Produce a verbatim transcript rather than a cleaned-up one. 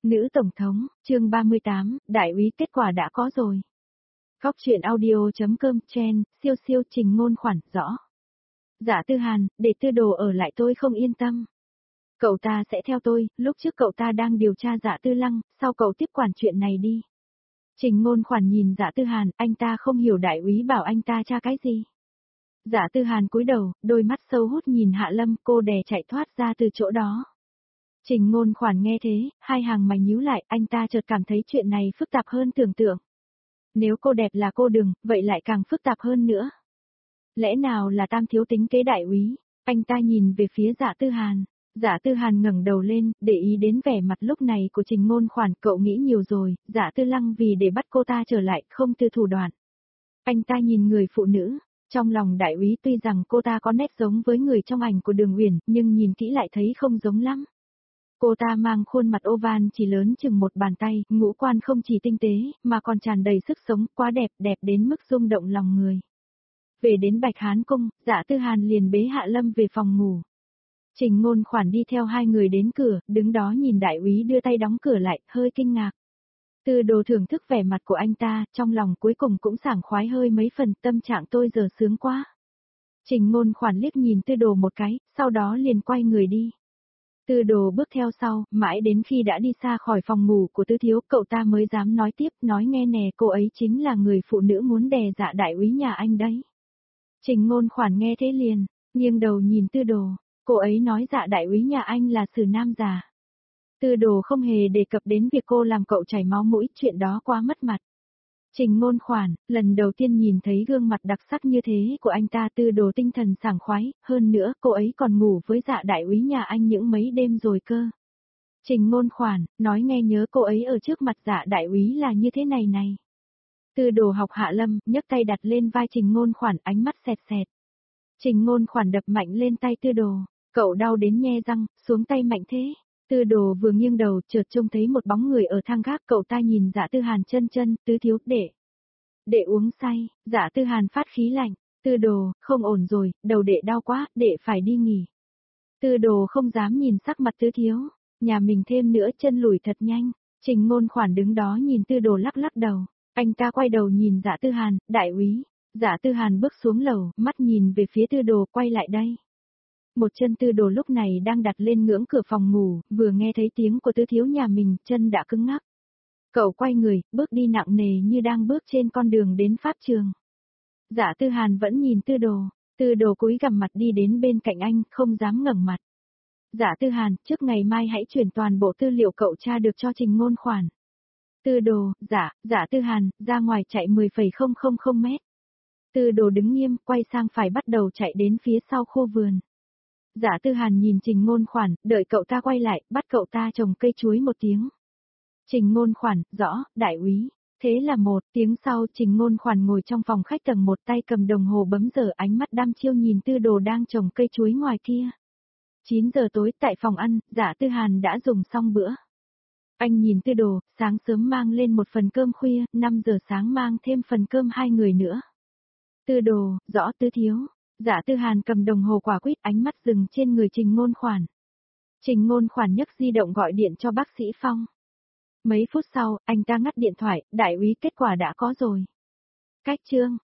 Nữ Tổng thống, chương ba mươi tám, đại úy kết quả đã có rồi. Góc truyện audio.com chen, siêu siêu Trình Ngôn khoản, rõ. Dạ Tư Hàn, để Tư Đồ ở lại tôi không yên tâm. Cậu ta sẽ theo tôi, lúc trước cậu ta đang điều tra Dạ Tư Lăng, sau cậu tiếp quản chuyện này đi. Trình Ngôn khoản nhìn Dạ Tư Hàn, anh ta không hiểu đại úy bảo anh ta tra cái gì. Dạ Tư Hàn cúi đầu, đôi mắt sâu hút nhìn Hạ Lâm, cô đè chạy thoát ra từ chỗ đó. Trình Ngôn khoản nghe thế, hai hàng mày nhíu lại, anh ta chợt cảm thấy chuyện này phức tạp hơn tưởng tượng. Nếu cô đẹp là cô đừng, vậy lại càng phức tạp hơn nữa. Lẽ nào là Tam thiếu tính kế đại úy? Anh ta nhìn về phía Dạ Tư Hàn. Dạ Tư Hàn ngẩng đầu lên, để ý đến vẻ mặt lúc này của Trình Ngôn khoản, cậu nghĩ nhiều rồi, Dạ Tư Lăng vì để bắt cô ta trở lại, không từ thủ đoạn. Anh ta nhìn người phụ nữ, trong lòng đại úy tuy rằng cô ta có nét giống với người trong ảnh của Đường Uyển, nhưng nhìn kỹ lại thấy không giống lắm. Cô ta mang khuôn mặt oval chỉ lớn chừng một bàn tay, ngũ quan không chỉ tinh tế, mà còn tràn đầy sức sống, quá đẹp, đẹp đến mức rung động lòng người. Về đến Bạch Hán Cung, Dạ Tư Hàn liền bế Hạ Lâm về phòng ngủ. Trình Ngôn khoản đi theo hai người đến cửa, đứng đó nhìn đại úy đưa tay đóng cửa lại, hơi kinh ngạc. Tư Đồ thưởng thức vẻ mặt của anh ta, trong lòng cuối cùng cũng sảng khoái hơi mấy phần, tâm trạng tôi giờ sướng quá. Trình Ngôn khoản liếc nhìn Tư Đồ một cái, sau đó liền quay người đi. Tư Đồ bước theo sau, mãi đến khi đã đi xa khỏi phòng ngủ của Tư thiếu, cậu ta mới dám nói tiếp, nói nghe nè, cô ấy chính là người phụ nữ muốn đè Dạ đại úy nhà anh đấy. Trình Ngôn khoản nghe thế liền, nghiêng đầu nhìn Tư Đồ, cô ấy nói Dạ đại úy nhà anh là xử nam già. Tư Đồ không hề đề cập đến việc cô làm cậu chảy máu mũi, chuyện đó quá mất mặt. Trình Ngôn khoản, lần đầu tiên nhìn thấy gương mặt đặc sắc như thế của anh ta, Tư Đồ tinh thần sảng khoái, hơn nữa cô ấy còn ngủ với Dạ đại úy nhà anh những mấy đêm rồi cơ. Trình Ngôn khoản, nói nghe nhớ cô ấy ở trước mặt Dạ đại úy là như thế này này. Tư Đồ học Hạ Lâm, nhấc tay đặt lên vai Trình Ngôn khoản, ánh mắt xẹt xẹt. Trình Ngôn khoản đập mạnh lên tay Tư Đồ, cậu đau đến nhe răng, xuống tay mạnh thế. Tư Đồ vừa nghiêng đầu, chợt trông thấy một bóng người ở thang gác, cậu ta nhìn Dạ Tư Hàn chân chân, Tứ thiếu, đệ. Đệ uống say, Dạ Tư Hàn phát khí lạnh, Tư Đồ, không ổn rồi, đầu đệ đau quá, đệ phải đi nghỉ. Tư Đồ không dám nhìn sắc mặt Tứ thiếu, nhà mình thêm nữa chân lùi thật nhanh. Trình Ngôn khoản đứng đó nhìn Tư Đồ lắc lắc đầu, anh ta quay đầu nhìn Dạ Tư Hàn, đại úy. Dạ Tư Hàn bước xuống lầu, mắt nhìn về phía Tư Đồ, quay lại đây. Một chân Tư Đồ lúc này đang đặt lên ngưỡng cửa phòng ngủ, vừa nghe thấy tiếng của Tứ thiếu nhà mình, chân đã cứng ngắc. Cậu quay người, bước đi nặng nề như đang bước trên con đường đến pháp trường. Dạ Tư Hàn vẫn nhìn Tư Đồ, Tư Đồ cúi gằm mặt đi đến bên cạnh anh, không dám ngẩng mặt. Dạ Tư Hàn, trước ngày mai hãy chuyển toàn bộ tư liệu cậu tra được cho Trình Ngôn khoản. Tư Đồ, dạ, Dạ Tư Hàn, ra ngoài chạy mười phẩy không không không mét. Tư Đồ đứng nghiêm, quay sang phải bắt đầu chạy đến phía sau khu vườn. Dạ Tư Hàn nhìn Trình Ngôn khoản, đợi cậu ta quay lại, bắt cậu ta trồng cây chuối một tiếng. Trình Ngôn khoản, rõ, đại úy. Thế là một tiếng sau, Trình Ngôn khoản ngồi trong phòng khách tầng một, tay cầm đồng hồ bấm giờ, ánh mắt đăm chiêu nhìn Tư Đồ đang trồng cây chuối ngoài kia. chín giờ tối, tại phòng ăn, Dạ Tư Hàn đã dùng xong bữa. Anh nhìn Tư Đồ, sáng sớm mang lên một phần cơm khuya, năm giờ sáng mang thêm phần cơm hai người nữa. Tư Đồ, rõ Tứ thiếu. Dạ Tư Hàn cầm đồng hồ quả quýt, ánh mắt dừng trên người Trình Ngôn khoản. Trình Ngôn khoản nhấc di động gọi điện cho bác sĩ Phong. Mấy phút sau, anh ta ngắt điện thoại, đại úy kết quả đã có rồi. Cách chương.